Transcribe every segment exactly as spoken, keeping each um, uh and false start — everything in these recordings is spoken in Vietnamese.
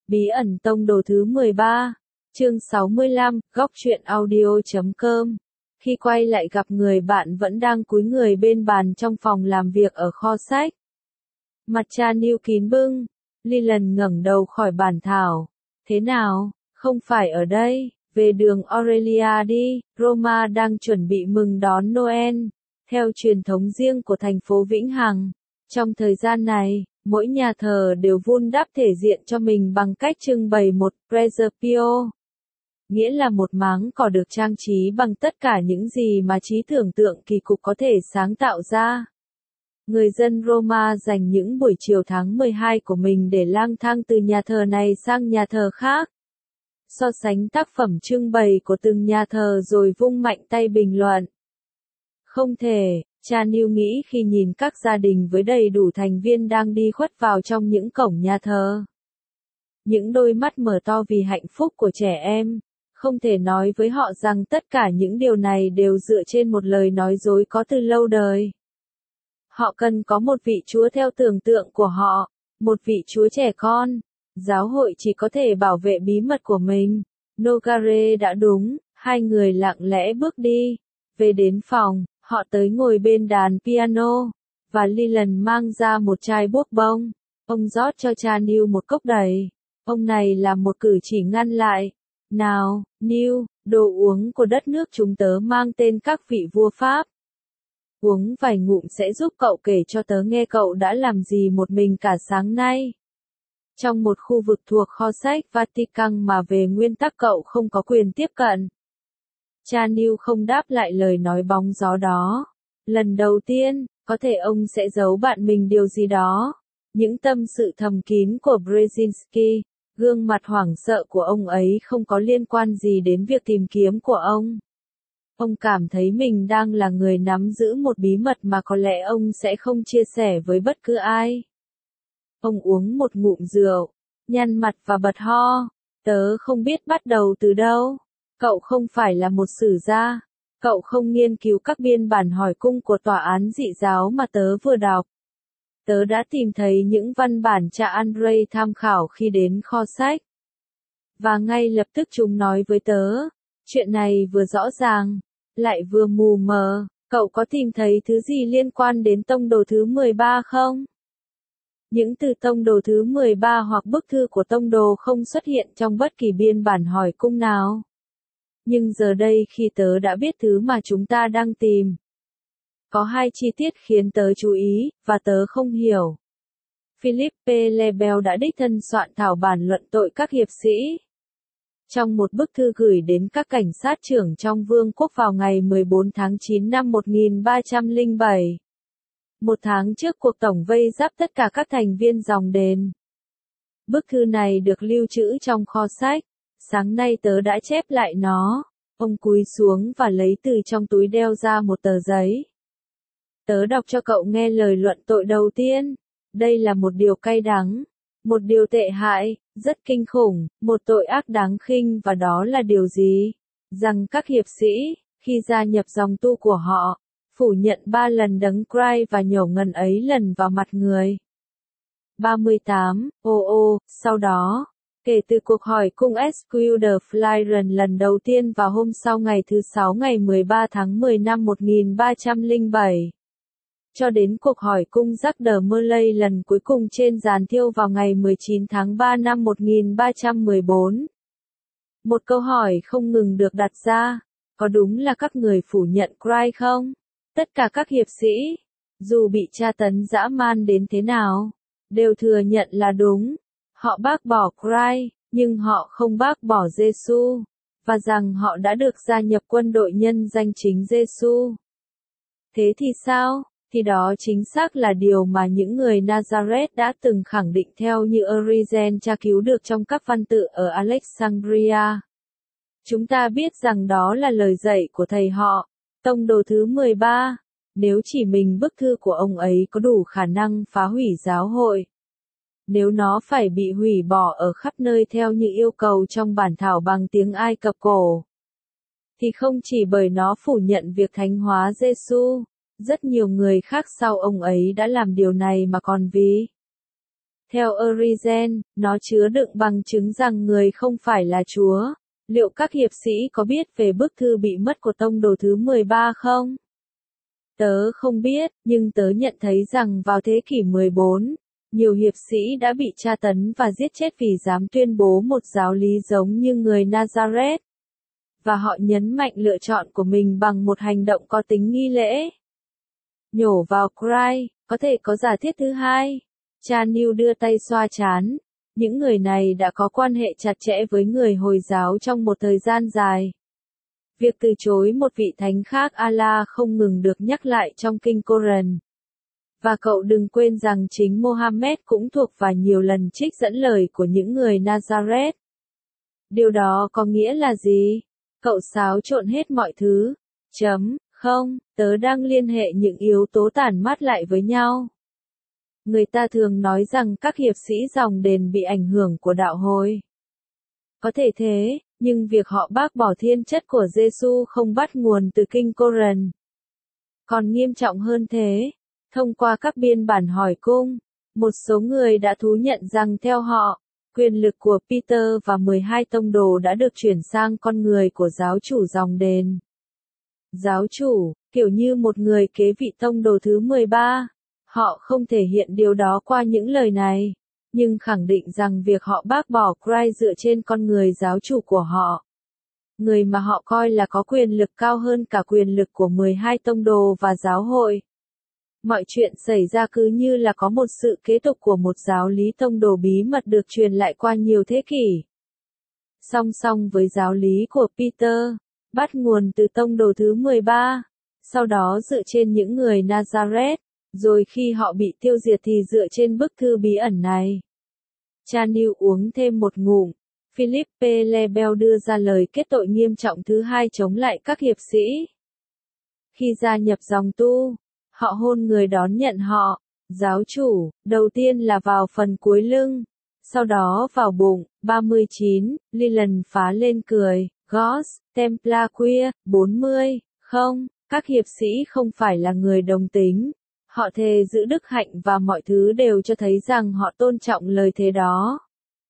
Bí ẩn tông đồ thứ mười ba, chương sáu mươi lăm, góc truyện audio chấm com. Khi quay lại gặp người bạn vẫn đang cúi người bên bàn trong phòng làm việc ở kho sách. Mặt cha Neil kín bưng, Leland ngẩng đầu khỏi bàn thảo. Thế nào, không phải ở đây, về đường Aurelia đi, Roma đang chuẩn bị mừng đón Noel, theo truyền thống riêng của thành phố Vĩnh Hằng. Trong thời gian này, mỗi nhà thờ đều vun đắp thể diện cho mình bằng cách trưng bày một presepio, nghĩa là một máng cỏ được trang trí bằng tất cả những gì mà trí tưởng tượng kỳ cục có thể sáng tạo ra. Người dân Roma dành những buổi chiều tháng mười hai của mình để lang thang từ nhà thờ này sang nhà thờ khác, so sánh tác phẩm trưng bày của từng nhà thờ rồi vung mạnh tay bình luận. Không thể, cha Neil nghĩ khi nhìn các gia đình với đầy đủ thành viên đang đi khuất vào trong những cổng nhà thờ. Những đôi mắt mở to vì hạnh phúc của trẻ em, không thể nói với họ rằng tất cả những điều này đều dựa trên một lời nói dối có từ lâu đời. Họ cần có một vị Chúa theo tưởng tượng của họ, một vị Chúa trẻ con. Giáo hội chỉ có thể bảo vệ bí mật của mình. Nogare đã đúng, hai người lặng lẽ bước đi. Về đến phòng, họ tới ngồi bên đàn piano, và Leland mang ra một chai bốc bông. Ông rót cho cha Neil một cốc đầy. Ông này làm một cử chỉ ngăn lại. Nào, Neil, đồ uống của đất nước chúng tớ mang tên các vị vua Pháp. Uống vài ngụm sẽ giúp cậu kể cho tớ nghe cậu đã làm gì một mình cả sáng nay. Trong một khu vực thuộc kho sách Vatican mà về nguyên tắc cậu không có quyền tiếp cận. Cha Neil không đáp lại lời nói bóng gió đó. Lần đầu tiên, có thể ông sẽ giấu bạn mình điều gì đó. Những tâm sự thầm kín của Brzezinski, gương mặt hoảng sợ của ông ấy không có liên quan gì đến việc tìm kiếm của ông. Ông cảm thấy mình đang là người nắm giữ một bí mật mà có lẽ ông sẽ không chia sẻ với bất cứ ai. Ông uống một ngụm rượu, nhăn mặt và bật ho. Tớ không biết bắt đầu từ đâu. Cậu không phải là một sử gia. Cậu không nghiên cứu các biên bản hỏi cung của tòa án dị giáo mà tớ vừa đọc. Tớ đã tìm thấy những văn bản cha Andrei tham khảo khi đến kho sách. Và ngay lập tức chúng nói với tớ, chuyện này vừa rõ ràng, lại vừa mù mờ. Cậu có tìm thấy thứ gì liên quan đến tông đồ thứ mười ba không? Những từ tông đồ thứ mười ba hoặc bức thư của tông đồ không xuất hiện trong bất kỳ biên bản hỏi cung nào. Nhưng giờ đây khi tớ đã biết thứ mà chúng ta đang tìm, có hai chi tiết khiến tớ chú ý, và tớ không hiểu. Philippe Lebel đã đích thân soạn thảo bản luận tội các hiệp sĩ. Trong một bức thư gửi đến các cảnh sát trưởng trong vương quốc vào ngày mười bốn tháng chín năm một nghìn ba trăm lẻ bảy. Một tháng trước cuộc tổng vây giáp tất cả các thành viên dòng đền. Bức thư này được lưu trữ trong kho sách. Sáng nay tớ đã chép lại nó. Ông cúi xuống và lấy từ trong túi đeo ra một tờ giấy. Tớ đọc cho cậu nghe lời luận tội đầu tiên. Đây là một điều cay đắng, một điều tệ hại, rất kinh khủng, một tội ác đáng khinh, và đó là điều gì? Rằng các hiệp sĩ, khi gia nhập dòng tu của họ, phủ nhận ba lần đấng Christ và nhổ ngần ấy lần vào mặt người. ba mươi tám, ô ô, sau đó, kể từ cuộc hỏi cung Esquire de Flyron lần đầu tiên vào hôm sau ngày thứ sáu ngày mười ba tháng mười năm một nghìn ba trăm lẻ bảy, cho đến cuộc hỏi cung Jacques de Molay lần cuối cùng trên giàn thiêu vào ngày mười chín tháng ba năm một nghìn ba trăm mười bốn. Một câu hỏi không ngừng được đặt ra, có đúng là các người phủ nhận Christ không? Tất cả các hiệp sĩ, dù bị tra tấn dã man đến thế nào, đều thừa nhận là đúng. Họ bác bỏ Christ, nhưng họ không bác bỏ Giêsu, và rằng họ đã được gia nhập quân đội nhân danh chính Giêsu. Thế thì sao? Thì đó chính xác là điều mà những người Nazareth đã từng khẳng định theo như Origen tra cứu được trong các văn tự ở Alexandria. Chúng ta biết rằng đó là lời dạy của thầy họ, tông đồ thứ mười ba, nếu chỉ mình bức thư của ông ấy có đủ khả năng phá hủy giáo hội. Nếu nó phải bị hủy bỏ ở khắp nơi theo như yêu cầu trong bản thảo bằng tiếng Ai Cập cổ, thì không chỉ bởi nó phủ nhận việc thánh hóa Giêsu, rất nhiều người khác sau ông ấy đã làm điều này mà còn vì Theo Origen, nó chứa đựng bằng chứng rằng người không phải là Chúa. Liệu các hiệp sĩ có biết về bức thư bị mất của tông đồ thứ mười ba không? Tớ không biết, nhưng tớ nhận thấy rằng vào thế kỷ mười bốn, nhiều hiệp sĩ đã bị tra tấn và giết chết vì dám tuyên bố một giáo lý giống như người Nazareth. Và họ nhấn mạnh lựa chọn của mình bằng một hành động có tính nghi lễ. Nhổ vào Christ, có thể có giả thiết thứ hai. Cha Neil đưa tay xoa trán. Những người này đã có quan hệ chặt chẽ với người Hồi giáo trong một thời gian dài. Việc từ chối một vị thánh khác Allah không ngừng được nhắc lại trong kinh Koran. Và cậu đừng quên rằng chính Mohammed cũng thuộc và nhiều lần trích dẫn lời của những người Nazareth. Điều đó có nghĩa là gì? Cậu xáo trộn hết mọi thứ. Chấm, không, tớ đang liên hệ những yếu tố tản mát lại với nhau. Người ta thường nói rằng các hiệp sĩ dòng đền bị ảnh hưởng của đạo Hồi. Có thể thế, nhưng việc họ bác bỏ thiên chất của Giêsu không bắt nguồn từ kinh Koran. Còn nghiêm trọng hơn thế, thông qua các biên bản hỏi cung, một số người đã thú nhận rằng theo họ, quyền lực của Peter và mười hai tông đồ đã được chuyển sang con người của giáo chủ dòng đền. Giáo chủ, kiểu như một người kế vị tông đồ thứ mười ba, họ không thể hiện điều đó qua những lời này, nhưng khẳng định rằng việc họ bác bỏ Christ dựa trên con người giáo chủ của họ. Người mà họ coi là có quyền lực cao hơn cả quyền lực của mười hai tông đồ và giáo hội. Mọi chuyện xảy ra cứ như là có một sự kế tục của một giáo lý tông đồ bí mật được truyền lại qua nhiều thế kỷ. Song song với giáo lý của Peter, bắt nguồn từ tông đồ thứ mười ba, sau đó dựa trên những người Nazareth, rồi khi họ bị tiêu diệt thì dựa trên bức thư bí ẩn này. Cha Neil uống thêm một ngụm. Philippe Lebel đưa ra lời kết tội nghiêm trọng thứ hai chống lại các hiệp sĩ. Khi gia nhập dòng tu, họ hôn người đón nhận họ, giáo chủ, đầu tiên là vào phần cuối lưng, sau đó vào bụng. ba mươi chín, Leland phá lên cười, Gos, Templar Queer, bốn mươi, không, các hiệp sĩ không phải là người đồng tính. Họ thề giữ đức hạnh và mọi thứ đều cho thấy rằng họ tôn trọng lời thề đó.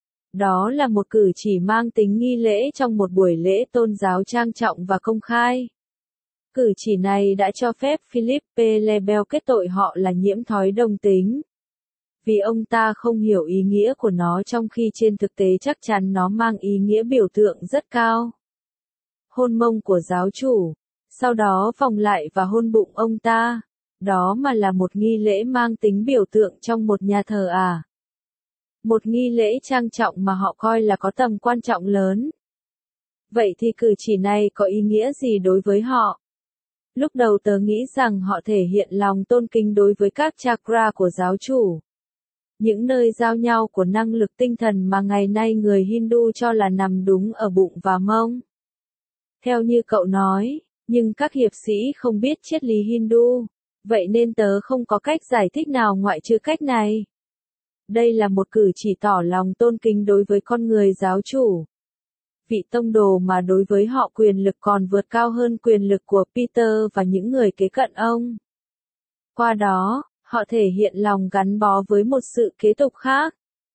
Đó là một cử chỉ mang tính nghi lễ trong một buổi lễ tôn giáo trang trọng và công khai. Cử chỉ này đã cho phép Philippe Lebel kết tội họ là nhiễm thói đồng tính. Vì ông ta không hiểu ý nghĩa của nó trong khi trên thực tế chắc chắn nó mang ý nghĩa biểu tượng rất cao. Hôn mông của giáo chủ, sau đó vòng lại và hôn bụng ông ta. Đó mà là một nghi lễ mang tính biểu tượng trong một nhà thờ à? Một nghi lễ trang trọng mà họ coi là có tầm quan trọng lớn. Vậy thì cử chỉ này có ý nghĩa gì đối với họ? Lúc đầu tớ nghĩ rằng họ thể hiện lòng tôn kính đối với các chakra của giáo chủ. Những nơi giao nhau của năng lực tinh thần mà ngày nay người Hindu cho là nằm đúng ở bụng và mông. Theo như cậu nói, nhưng các hiệp sĩ không biết triết lý Hindu. Vậy nên tớ không có cách giải thích nào ngoại trừ cách này. Đây là một cử chỉ tỏ lòng tôn kính đối với con người giáo chủ. Vị tông đồ mà đối với họ quyền lực còn vượt cao hơn quyền lực của Peter và những người kế cận ông. Qua đó, họ thể hiện lòng gắn bó với một sự kế tục khác.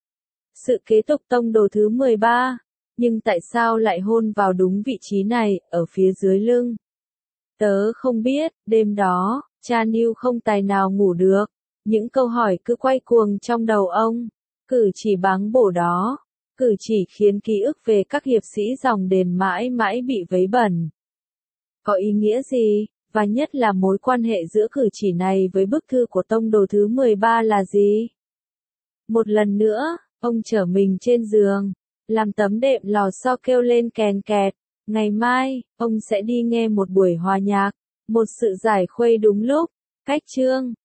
Sự kế tục tông đồ thứ mười ba. Nhưng tại sao lại hôn vào đúng vị trí này, ở phía dưới lưng? Tớ không biết, đêm đó, cha Neil không tài nào ngủ được. Những câu hỏi cứ quay cuồng trong đầu ông. Cử chỉ báng bổ đó. Cử chỉ khiến ký ức về các hiệp sĩ dòng đền mãi mãi bị vấy bẩn. Có ý nghĩa gì? Và nhất là mối quan hệ giữa cử chỉ này với bức thư của tông đồ thứ mười ba là gì? Một lần nữa, ông trở mình trên giường. Làm tấm đệm lò xo kêu lên kèn kẹt. Ngày mai, ông sẽ đi nghe một buổi hòa nhạc. Một sự giải khuây đúng lúc. Cách chương